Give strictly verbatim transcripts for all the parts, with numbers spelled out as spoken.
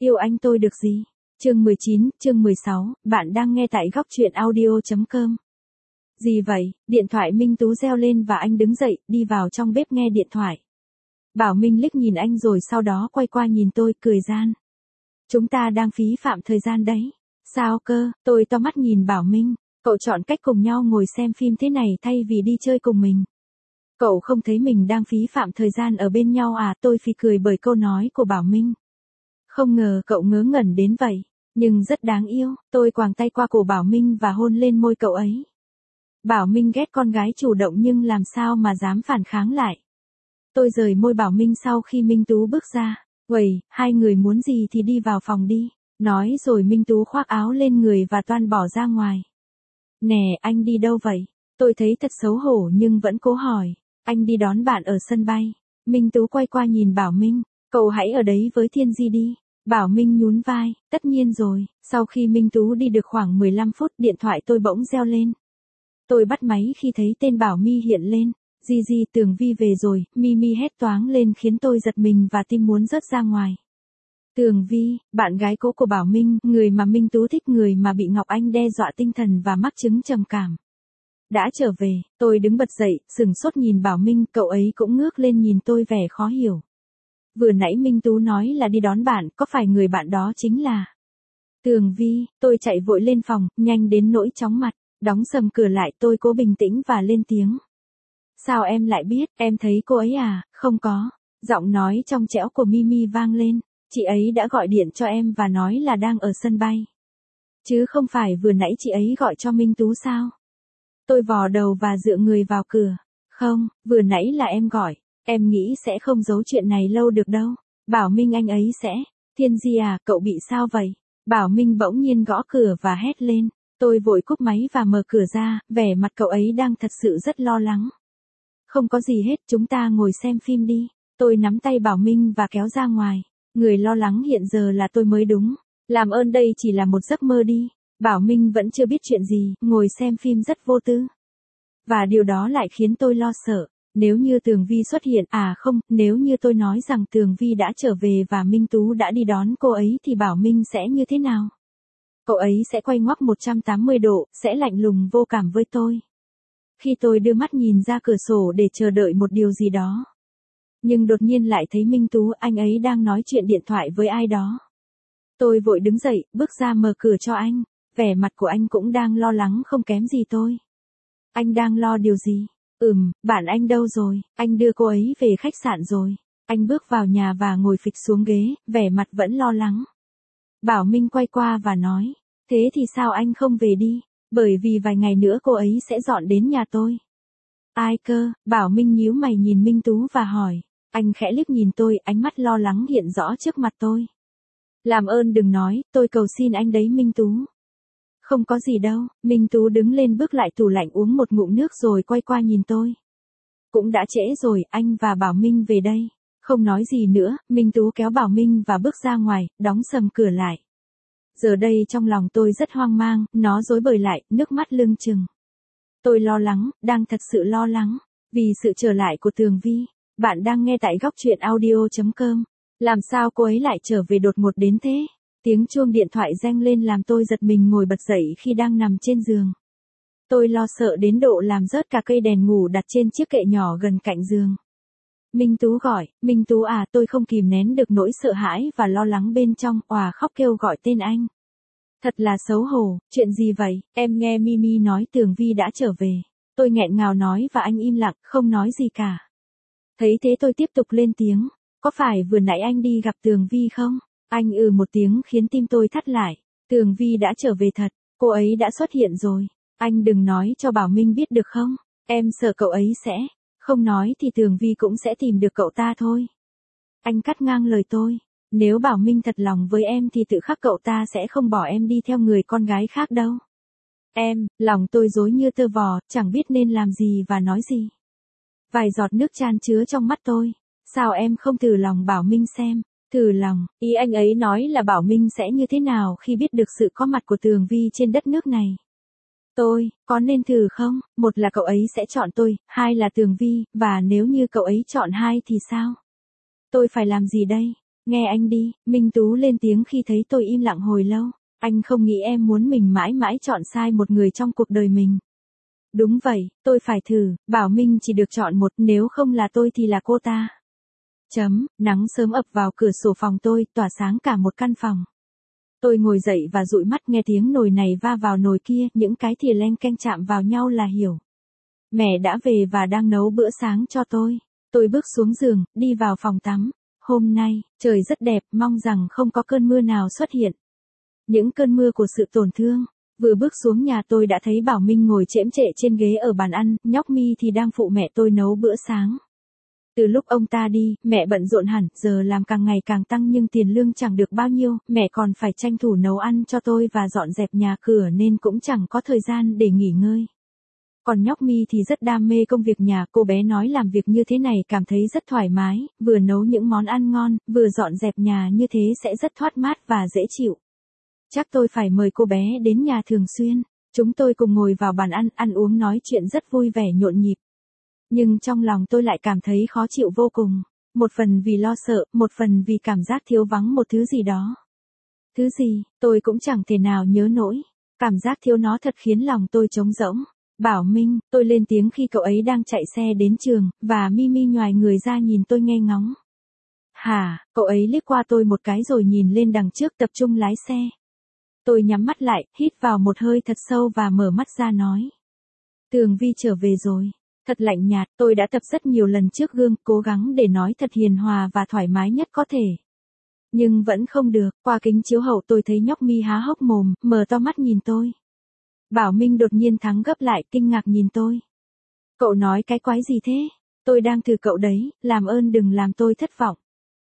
Yêu anh tôi được gì? Chương mười chín, chương mười sáu, bạn đang nghe tại góc truyện audio chấm com. Gì vậy? Điện thoại Minh Tú reo lên và anh đứng dậy, đi vào trong bếp nghe điện thoại. Bảo Minh liếc nhìn anh rồi sau đó quay qua nhìn tôi, cười gian. Chúng ta đang phí phạm thời gian đấy. Sao cơ? Tôi to mắt nhìn Bảo Minh. Cậu chọn cách cùng nhau ngồi xem phim thế này thay vì đi chơi cùng mình. Cậu không thấy mình đang phí phạm thời gian ở bên nhau à? Tôi phì cười bởi câu nói của Bảo Minh. Không ngờ cậu ngớ ngẩn đến vậy. Nhưng rất đáng yêu. Tôi quàng tay qua cổ Bảo Minh và hôn lên môi cậu ấy. Bảo Minh ghét con gái chủ động nhưng làm sao mà dám phản kháng lại. Tôi rời môi Bảo Minh sau khi Minh Tú bước ra. Uầy, hai người muốn gì thì đi vào phòng đi. Nói rồi Minh Tú khoác áo lên người và toan bỏ ra ngoài. Nè, anh đi đâu vậy? Tôi thấy thật xấu hổ nhưng vẫn cố hỏi. Anh đi đón bạn ở sân bay. Minh Tú quay qua nhìn Bảo Minh. Cậu hãy ở đấy với Thiên Di đi. Bảo Minh nhún vai. Tất nhiên rồi. Sau khi Minh Tú đi được khoảng mười lăm phút, điện thoại tôi bỗng reo lên. Tôi bắt máy khi thấy tên Bảo My hiện lên. Di Di, Tường Vi về rồi. Mimi hét toáng lên khiến tôi giật mình và tim muốn rớt ra ngoài. Tường Vi, bạn gái cũ của Bảo Minh, người mà Minh Tú thích, người mà bị Ngọc Anh đe dọa tinh thần và mắc chứng trầm cảm. Đã trở về. Tôi đứng bật dậy, sừng sốt nhìn Bảo Minh, cậu ấy cũng ngước lên nhìn tôi vẻ khó hiểu. Vừa nãy Minh Tú nói là đi đón bạn, có phải người bạn đó chính là Tường Vi? Tôi chạy vội lên phòng, nhanh đến nỗi chóng mặt, đóng sầm cửa lại. Tôi cố bình tĩnh và lên tiếng. Sao em lại biết? Em thấy cô ấy à? Không có. Giọng nói trong trẻo của Mimi vang lên. Chị ấy đã gọi điện cho em và nói là đang ở sân bay. Chứ không phải vừa nãy chị ấy gọi cho Minh Tú sao? Tôi vò đầu và dựa người vào cửa. Không, vừa nãy là em gọi. Em nghĩ sẽ không giấu chuyện này lâu được đâu. Bảo Minh anh ấy sẽ. Thiên Di à, cậu bị sao vậy? Bảo Minh bỗng nhiên gõ cửa và hét lên. Tôi vội cúp máy và mở cửa ra, vẻ mặt cậu ấy đang thật sự rất lo lắng. Không có gì hết, chúng ta ngồi xem phim đi. Tôi nắm tay Bảo Minh và kéo ra ngoài. Người lo lắng hiện giờ là tôi mới đúng. Làm ơn đây chỉ là một giấc mơ đi. Bảo Minh vẫn chưa biết chuyện gì, ngồi xem phim rất vô tư. Và điều đó lại khiến tôi lo sợ. Nếu như Tường Vi xuất hiện, à không, nếu như tôi nói rằng Tường Vi đã trở về và Minh Tú đã đi đón cô ấy thì Bảo Minh sẽ như thế nào? Cậu ấy sẽ quay ngoắt một trăm tám mươi độ, sẽ lạnh lùng vô cảm với tôi. Khi tôi đưa mắt nhìn ra cửa sổ để chờ đợi một điều gì đó. Nhưng đột nhiên lại thấy Minh Tú, anh ấy đang nói chuyện điện thoại với ai đó. Tôi vội đứng dậy, bước ra mở cửa cho anh. Vẻ mặt của anh cũng đang lo lắng không kém gì tôi. Anh đang lo điều gì? Ừm, bạn anh đâu rồi? Anh đưa cô ấy về khách sạn rồi. Anh bước vào nhà và ngồi phịch xuống ghế, vẻ mặt vẫn lo lắng. Bảo Minh quay qua và nói. Thế thì sao anh không về đi? Bởi vì vài ngày nữa cô ấy sẽ dọn đến nhà tôi. Ai cơ? Bảo Minh nhíu mày nhìn Minh Tú và hỏi. Anh khẽ liếc nhìn tôi, ánh mắt lo lắng hiện rõ trước mặt tôi. Làm ơn đừng nói, tôi cầu xin anh đấy Minh Tú. Không có gì đâu. Minh Tú đứng lên bước lại tủ lạnh uống một ngụm nước rồi quay qua nhìn tôi. Cũng đã trễ rồi, anh và Bảo Minh về đây. Không nói gì nữa, Minh Tú kéo Bảo Minh và bước ra ngoài, đóng sầm cửa lại. Giờ đây trong lòng tôi rất hoang mang, nó rối bời lại, nước mắt lưng chừng. Tôi lo lắng, đang thật sự lo lắng, vì sự trở lại của Tường Vi. Bạn đang nghe tại góc truyện audio chấm com. Làm sao cô ấy lại trở về đột ngột đến thế? Tiếng chuông điện thoại reng lên làm tôi giật mình ngồi bật dậy khi đang nằm trên giường. Tôi lo sợ đến độ làm rớt cả cây đèn ngủ đặt trên chiếc kệ nhỏ gần cạnh giường. Minh Tú gọi. Minh Tú à, tôi không kìm nén được nỗi sợ hãi và lo lắng bên trong, òa khóc kêu gọi tên anh. Thật là xấu hổ, chuyện gì vậy? Em nghe Mimi nói Tường Vi đã trở về. Tôi nghẹn ngào nói và anh im lặng, không nói gì cả. Thấy thế tôi tiếp tục lên tiếng. Có phải vừa nãy anh đi gặp Tường Vi không? Anh ừ một tiếng khiến tim tôi thắt lại. Tường Vi đã trở về thật, cô ấy đã xuất hiện rồi. Anh đừng nói cho Bảo Minh biết được không? Em sợ cậu ấy sẽ. Không nói thì Tường Vi cũng sẽ tìm được cậu ta thôi. Anh cắt ngang lời tôi. Nếu Bảo Minh thật lòng với em thì tự khắc cậu ta sẽ không bỏ em đi theo người con gái khác đâu. Em, lòng tôi rối như tơ vò, chẳng biết nên làm gì và nói gì. Vài giọt nước chan chứa trong mắt tôi. Sao em không thử lòng Bảo Minh xem? Thử lòng, ý anh ấy nói là Bảo Minh sẽ như thế nào khi biết được sự có mặt của Tường Vi trên đất nước này. Tôi, có nên thử không? Một là cậu ấy sẽ chọn tôi, hai là Tường Vi, và nếu như cậu ấy chọn hai thì sao? Tôi phải làm gì đây? Nghe anh đi, Minh Tú lên tiếng khi thấy tôi im lặng hồi lâu. Anh không nghĩ em muốn mình mãi mãi chọn sai một người trong cuộc đời mình. Đúng vậy, tôi phải thử, Bảo Minh chỉ được chọn một, nếu không là tôi thì là cô ta. Chấm, nắng sớm ập vào cửa sổ phòng tôi, tỏa sáng cả một căn phòng. Tôi ngồi dậy và dụi mắt nghe tiếng nồi này va vào nồi kia, những cái thìa leng keng chạm vào nhau là hiểu. Mẹ đã về và đang nấu bữa sáng cho tôi. Tôi bước xuống giường, đi vào phòng tắm. Hôm nay, trời rất đẹp, mong rằng không có cơn mưa nào xuất hiện. Những cơn mưa của sự tổn thương. Vừa bước xuống nhà tôi đã thấy Bảo Minh ngồi chễm chệ trên ghế ở bàn ăn, nhóc Mi thì đang phụ mẹ tôi nấu bữa sáng. Từ lúc ông ta đi, mẹ bận rộn hẳn, giờ làm càng ngày càng tăng nhưng tiền lương chẳng được bao nhiêu, mẹ còn phải tranh thủ nấu ăn cho tôi và dọn dẹp nhà cửa nên cũng chẳng có thời gian để nghỉ ngơi. Còn nhóc Mi thì rất đam mê công việc nhà, cô bé nói làm việc như thế này cảm thấy rất thoải mái, vừa nấu những món ăn ngon, vừa dọn dẹp nhà như thế sẽ rất thoát mát và dễ chịu. Chắc tôi phải mời cô bé đến nhà thường xuyên. Chúng tôi cùng ngồi vào bàn ăn, ăn uống nói chuyện rất vui vẻ nhộn nhịp. Nhưng trong lòng tôi lại cảm thấy khó chịu vô cùng. Một phần vì lo sợ, một phần vì cảm giác thiếu vắng một thứ gì đó. Thứ gì, tôi cũng chẳng thể nào nhớ nổi. Cảm giác thiếu nó thật khiến lòng tôi trống rỗng. Bảo Minh, tôi lên tiếng khi cậu ấy đang chạy xe đến trường, và Mimi nhoài người ra nhìn tôi nghe ngóng. Hả, cậu ấy liếc qua tôi một cái rồi nhìn lên đằng trước tập trung lái xe. Tôi nhắm mắt lại, hít vào một hơi thật sâu và mở mắt ra nói. Tường Vi trở về rồi. Thật lạnh nhạt, tôi đã tập rất nhiều lần trước gương, cố gắng để nói thật hiền hòa và thoải mái nhất có thể. Nhưng vẫn không được, qua kính chiếu hậu tôi thấy nhóc Mi há hốc mồm, mở to mắt nhìn tôi. Bảo Minh đột nhiên thắng gấp lại, kinh ngạc nhìn tôi. Cậu nói cái quái gì thế? Tôi đang thử cậu đấy, làm ơn đừng làm tôi thất vọng.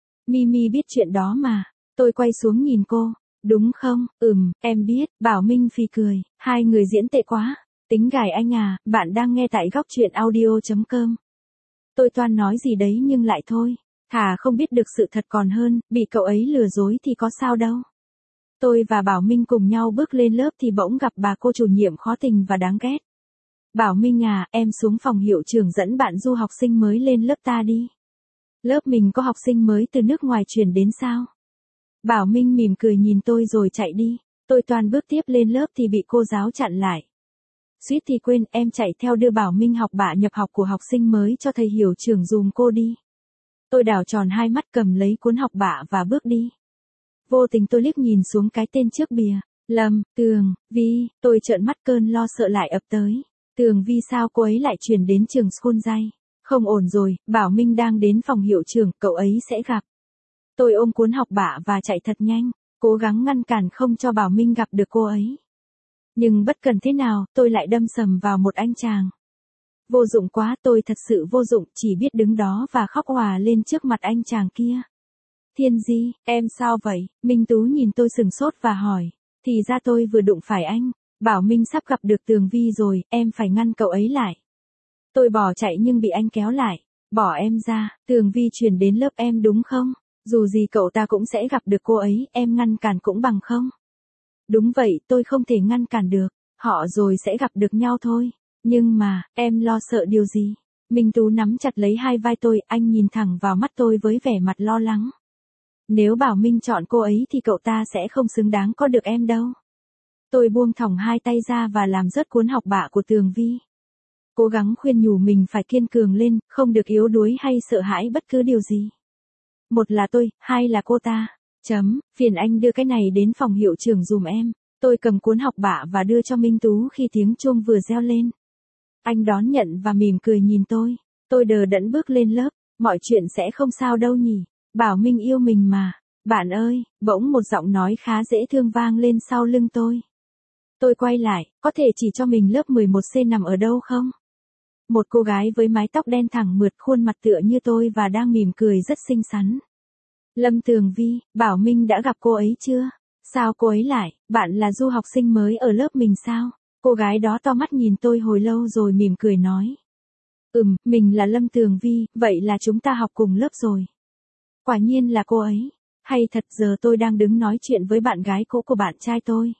Mimi biết chuyện đó mà. Tôi quay xuống nhìn cô. Đúng không? Ừm, em biết. Bảo Minh phì cười. Hai người diễn tệ quá. Tính gài anh à, bạn đang nghe tại góc truyện audio chấm com. Tôi toan nói gì đấy nhưng lại thôi. Thà không biết được sự thật còn hơn, bị cậu ấy lừa dối thì có sao đâu. Tôi và Bảo Minh cùng nhau bước lên lớp thì bỗng gặp bà cô chủ nhiệm khó tình và đáng ghét. Bảo Minh à, em xuống phòng hiệu trưởng dẫn bạn du học sinh mới lên lớp ta đi. Lớp mình có học sinh mới từ nước ngoài chuyển đến sao? Bảo Minh mỉm cười nhìn tôi rồi chạy đi. Tôi toan bước tiếp lên lớp thì bị cô giáo chặn lại. Suýt thì quên, em chạy theo đưa Bảo Minh học bạ nhập học của học sinh mới cho thầy hiệu trưởng dùm cô đi. Tôi đảo tròn hai mắt cầm lấy cuốn học bạ và bước đi. Vô tình tôi liếc nhìn xuống cái tên trước bìa. Lâm, Tường, Vi, tôi trợn mắt cơn lo sợ lại ập tới. Tường Vi sao cô ấy lại chuyển đến trường School Jay? Không ổn rồi, Bảo Minh đang đến phòng hiệu trưởng, cậu ấy sẽ gặp. Tôi ôm cuốn học bạ và chạy thật nhanh, cố gắng ngăn cản không cho Bảo Minh gặp được cô ấy. Nhưng bất cần thế nào, tôi lại đâm sầm vào một anh chàng. Vô dụng quá, tôi thật sự vô dụng, chỉ biết đứng đó và khóc òa lên trước mặt anh chàng kia. Thiên Di, em sao vậy? Minh Tú nhìn tôi sừng sốt và hỏi. Thì ra tôi vừa đụng phải anh. Bảo Minh sắp gặp được Tường Vi rồi, em phải ngăn cậu ấy lại. Tôi bỏ chạy nhưng bị anh kéo lại. Bỏ em ra, Tường Vi chuyển đến lớp em đúng không? Dù gì cậu ta cũng sẽ gặp được cô ấy, em ngăn cản cũng bằng không? Đúng vậy, tôi không thể ngăn cản được. Họ rồi sẽ gặp được nhau thôi. Nhưng mà, em lo sợ điều gì? Minh Tú nắm chặt lấy hai vai tôi, anh nhìn thẳng vào mắt tôi với vẻ mặt lo lắng. Nếu Bảo Minh chọn cô ấy thì cậu ta sẽ không xứng đáng có được em đâu. Tôi buông thõng hai tay ra và làm rớt cuốn học bạ của Tường Vi. Cố gắng khuyên nhủ mình phải kiên cường lên, không được yếu đuối hay sợ hãi bất cứ điều gì. Một là tôi, hai là cô ta. Chấm, phiền anh đưa cái này đến phòng hiệu trưởng dùm em. Tôi cầm cuốn học bạ và đưa cho Minh Tú khi tiếng chuông vừa reo lên. Anh đón nhận và mỉm cười nhìn tôi. Tôi đờ đẫn bước lên lớp, mọi chuyện sẽ không sao đâu nhỉ. Bảo Minh yêu mình mà. Bạn ơi, bỗng một giọng nói khá dễ thương vang lên sau lưng tôi. Tôi quay lại, có thể chỉ cho mình lớp mười một C nằm ở đâu không? Một cô gái với mái tóc đen thẳng mượt, khuôn mặt tựa như tôi và đang mỉm cười rất xinh xắn. Lâm Tường Vi, Bảo Minh đã gặp cô ấy chưa? Sao cô ấy lại, bạn là du học sinh mới ở lớp mình sao? Cô gái đó to mắt nhìn tôi hồi lâu rồi mỉm cười nói. Ừm, mình là Lâm Tường Vi, vậy là chúng ta học cùng lớp rồi. Quả nhiên là cô ấy. Hay thật, giờ tôi đang đứng nói chuyện với bạn gái cũ của bạn trai tôi.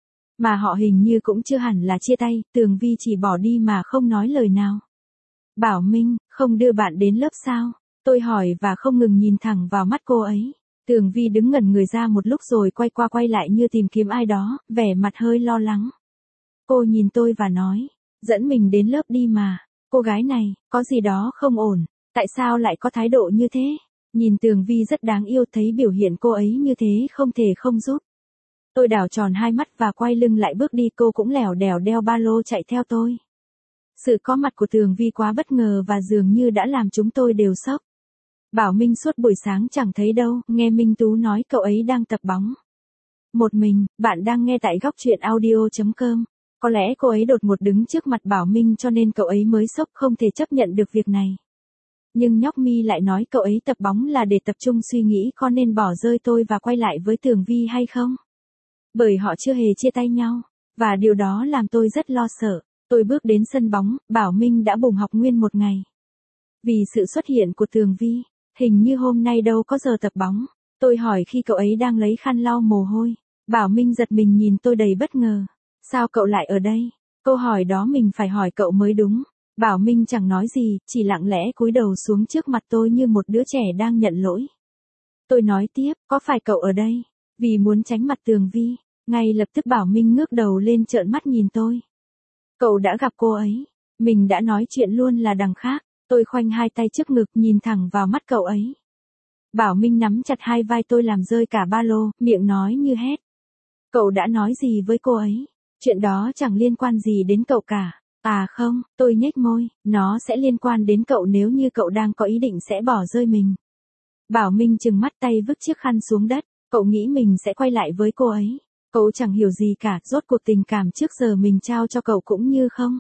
Mà họ hình như cũng chưa hẳn là chia tay, Tường Vi chỉ bỏ đi mà không nói lời nào. Bảo Minh, không đưa bạn đến lớp sao? Tôi hỏi và không ngừng nhìn thẳng vào mắt cô ấy. Tường Vi đứng ngẩn người ra một lúc rồi quay qua quay lại như tìm kiếm ai đó, vẻ mặt hơi lo lắng. Cô nhìn tôi và nói, dẫn mình đến lớp đi mà, cô gái này, có gì đó không ổn, tại sao lại có thái độ như thế? Nhìn Tường Vi rất đáng yêu, thấy biểu hiện cô ấy như thế không thể không giúp. Tôi đảo tròn hai mắt và quay lưng lại bước đi, cô cũng lẻo đẻo đeo ba lô chạy theo tôi. Sự có mặt của Tường Vi quá bất ngờ và dường như đã làm chúng tôi đều sốc. Bảo Minh suốt buổi sáng chẳng thấy đâu, nghe Minh Tú nói cậu ấy đang tập bóng. Một mình, bạn đang nghe tại góc truyện audio.com. Có lẽ cô ấy đột ngột đứng trước mặt Bảo Minh cho nên cậu ấy mới sốc không thể chấp nhận được việc này. Nhưng nhóc Mi lại nói cậu ấy tập bóng là để tập trung suy nghĩ có nên bỏ rơi tôi và quay lại với Tường Vi hay không. Bởi họ chưa hề chia tay nhau, và điều đó làm tôi rất lo sợ. Tôi bước đến sân bóng, Bảo Minh đã bùng học nguyên một ngày. Vì sự xuất hiện của Tường Vi, hình như hôm nay đâu có giờ tập bóng. Tôi hỏi khi cậu ấy đang lấy khăn lau mồ hôi. Bảo Minh giật mình nhìn tôi đầy bất ngờ. Sao cậu lại ở đây? Câu hỏi đó mình phải hỏi cậu mới đúng. Bảo Minh chẳng nói gì, chỉ lặng lẽ cúi đầu xuống trước mặt tôi như một đứa trẻ đang nhận lỗi. Tôi nói tiếp, có phải cậu ở đây? Vì muốn tránh mặt Tường Vi. Ngay lập tức Bảo Minh ngước đầu lên trợn mắt nhìn tôi. Cậu đã gặp cô ấy. Mình đã nói chuyện luôn là đằng khác. Tôi khoanh hai tay trước ngực nhìn thẳng vào mắt cậu ấy. Bảo Minh nắm chặt hai vai tôi làm rơi cả ba lô, miệng nói như hét. Cậu đã nói gì với cô ấy? Chuyện đó chẳng liên quan gì đến cậu cả. À không, tôi nhếch môi, nó sẽ liên quan đến cậu nếu như cậu đang có ý định sẽ bỏ rơi mình. Bảo Minh trừng mắt, tay vứt chiếc khăn xuống đất. Cậu nghĩ mình sẽ quay lại với cô ấy. Cậu chẳng hiểu gì cả, rốt cuộc tình cảm trước giờ mình trao cho cậu cũng như không.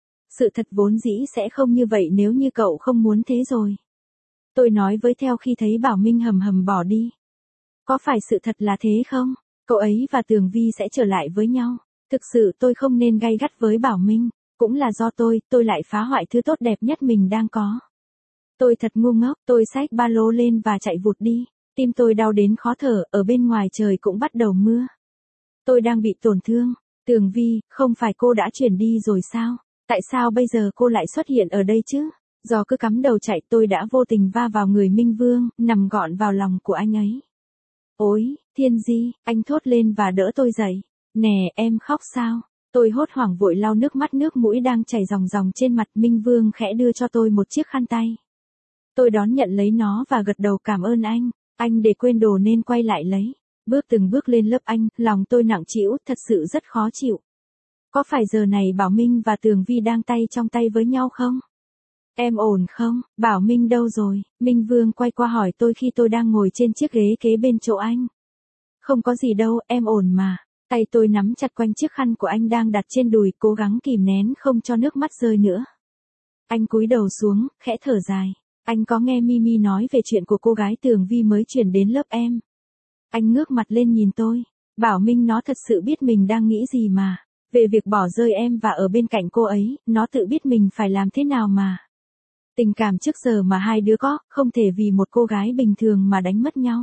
Sự thật vốn dĩ sẽ không như vậy nếu như cậu không muốn thế rồi. Tôi nói với theo khi thấy Bảo Minh hầm hầm bỏ đi. Có phải sự thật là thế không? Cậu ấy và Tường Vi sẽ trở lại với nhau. Thực sự tôi không nên gay gắt với Bảo Minh. Cũng là do tôi, tôi lại phá hoại thứ tốt đẹp nhất mình đang có. Tôi thật ngu ngốc, tôi xách ba lô lên và chạy vụt đi. Tim tôi đau đến khó thở, ở bên ngoài trời cũng bắt đầu mưa. Tôi đang bị tổn thương. Tường Vi, không phải cô đã chuyển đi rồi sao? Tại sao bây giờ cô lại xuất hiện ở đây chứ? Do cứ cắm đầu chạy tôi đã vô tình va vào người Minh Vương, nằm gọn vào lòng của anh ấy. Ôi, Thiên Di, anh thốt lên và đỡ tôi dậy. Nè, em khóc sao? Tôi hốt hoảng vội lau nước mắt, nước mũi đang chảy ròng ròng trên mặt. Minh Vương khẽ đưa cho tôi một chiếc khăn tay. Tôi đón nhận lấy nó và gật đầu cảm ơn anh. Anh để quên đồ nên quay lại lấy. Bước từng bước lên lớp anh, lòng tôi nặng trĩu, thật sự rất khó chịu. Có phải giờ này Bảo Minh và Tường Vi đang tay trong tay với nhau không? Em ổn không? Bảo Minh đâu rồi? Minh Vương quay qua hỏi tôi khi tôi đang ngồi trên chiếc ghế kế bên chỗ anh. Không có gì đâu, em ổn mà. Tay tôi nắm chặt quanh chiếc khăn của anh đang đặt trên đùi, cố gắng kìm nén không cho nước mắt rơi nữa. Anh cúi đầu xuống, khẽ thở dài. Anh có nghe Mimi nói về chuyện của cô gái Tường Vi mới chuyển đến lớp em. Anh ngước mặt lên nhìn tôi. Bảo Minh nó thật sự biết mình đang nghĩ gì mà. Về việc bỏ rơi em và ở bên cạnh cô ấy, nó tự biết mình phải làm thế nào mà. Tình cảm trước giờ mà hai đứa có, không thể vì một cô gái bình thường mà đánh mất nhau.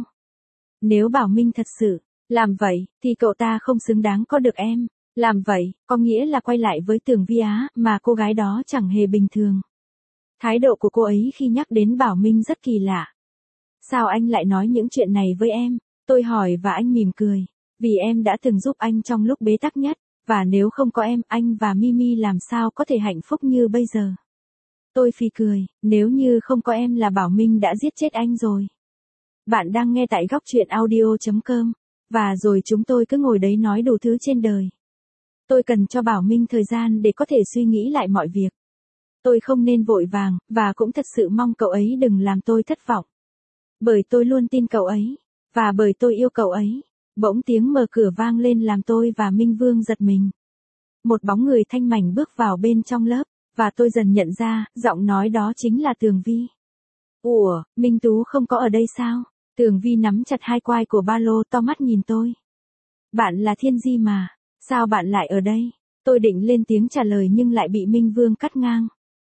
Nếu Bảo Minh thật sự làm vậy, thì cậu ta không xứng đáng có được em. Làm vậy, có nghĩa là quay lại với Tường Vi á, mà cô gái đó chẳng hề bình thường. Thái độ của cô ấy khi nhắc đến Bảo Minh rất kỳ lạ. Sao anh lại nói những chuyện này với em? Tôi hỏi và anh mỉm cười. Vì em đã từng giúp anh trong lúc bế tắc nhất. Và nếu không có em, anh và Mimi làm sao có thể hạnh phúc như bây giờ? Tôi phì cười, nếu như không có em là Bảo Minh đã giết chết anh rồi. Bạn đang nghe tại góc truyện audio.com. Và rồi chúng tôi cứ ngồi đấy nói đủ thứ trên đời. Tôi cần cho Bảo Minh thời gian để có thể suy nghĩ lại mọi việc. Tôi không nên vội vàng, và cũng thật sự mong cậu ấy đừng làm tôi thất vọng. Bởi tôi luôn tin cậu ấy, và bởi tôi yêu cậu ấy. Bỗng tiếng mở cửa vang lên làm tôi và Minh Vương giật mình. Một bóng người thanh mảnh bước vào bên trong lớp, và tôi dần nhận ra, giọng nói đó chính là Tường Vi. Ủa, Minh Tú không có ở đây sao? Tường Vi nắm chặt hai quai của ba lô, to mắt nhìn tôi. Bạn là Thiên Di mà, sao bạn lại ở đây? Tôi định lên tiếng trả lời nhưng lại bị Minh Vương cắt ngang.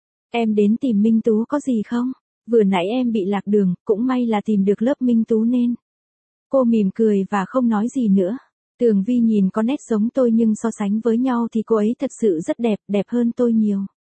Em đến tìm Minh Tú có gì không? Vừa nãy em bị lạc đường, cũng may là tìm được lớp Minh Tú nên. Cô mỉm cười và không nói gì nữa. Tường Vi nhìn có nét giống tôi nhưng so sánh với nhau thì cô ấy thật sự rất đẹp, đẹp hơn tôi nhiều.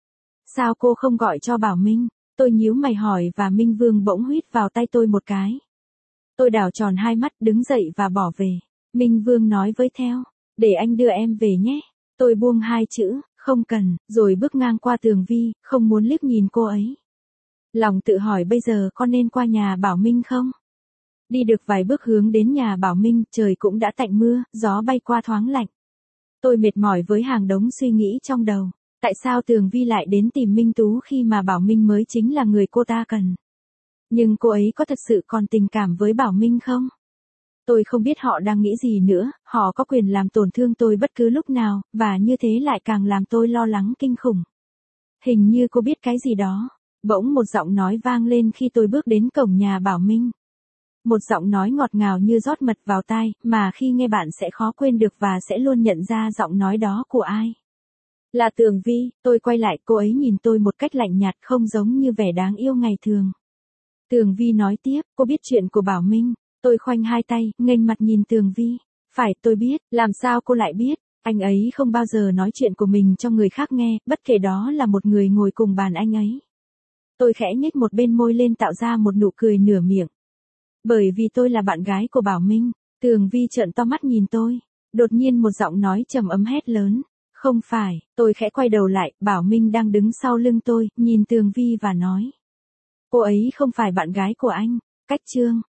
Sao cô không gọi cho Bảo Minh? Tôi nhíu mày hỏi và Minh Vương bỗng huýt vào tay tôi một cái. Tôi đảo tròn hai mắt đứng dậy và bỏ về. Minh Vương nói với Theo, để anh đưa em về nhé. Tôi buông hai chữ, không cần, rồi bước ngang qua Tường Vi, không muốn liếc nhìn cô ấy. Lòng tự hỏi bây giờ có nên qua nhà Bảo Minh không? Đi được vài bước hướng đến nhà Bảo Minh, trời cũng đã tạnh mưa, gió bay qua thoáng lạnh. Tôi mệt mỏi với hàng đống suy nghĩ trong đầu. Tại sao Tường Vi lại đến tìm Minh Tú khi mà Bảo Minh mới chính là người cô ta cần? Nhưng cô ấy có thật sự còn tình cảm với Bảo Minh không? Tôi không biết họ đang nghĩ gì nữa, họ có quyền làm tổn thương tôi bất cứ lúc nào, và như thế lại càng làm tôi lo lắng kinh khủng. Hình như cô biết cái gì đó. Bỗng một giọng nói vang lên khi tôi bước đến cổng nhà Bảo Minh. Một giọng nói ngọt ngào như rót mật vào tai, mà khi nghe bạn sẽ khó quên được và sẽ luôn nhận ra giọng nói đó của ai. Là Tường Vi. Tôi quay lại, cô ấy nhìn tôi một cách lạnh nhạt, không giống như vẻ đáng yêu ngày thường. Tường Vi nói tiếp, cô biết chuyện của Bảo Minh. Tôi khoanh hai tay, nghênh mặt nhìn Tường Vi. Phải, tôi biết, làm sao cô lại biết? Anh ấy không bao giờ nói chuyện của mình cho người khác nghe, bất kể đó là một người ngồi cùng bàn anh ấy. Tôi khẽ nhếch một bên môi lên tạo ra một nụ cười nửa miệng. Bởi vì tôi là bạn gái của Bảo Minh. Tường Vi trợn to mắt nhìn tôi. Đột nhiên một giọng nói trầm ấm hét lớn. Không phải, tôi khẽ quay đầu lại, Bảo Minh đang đứng sau lưng tôi, nhìn Tường Vi và nói. Cô ấy không phải bạn gái của anh. Cách chương.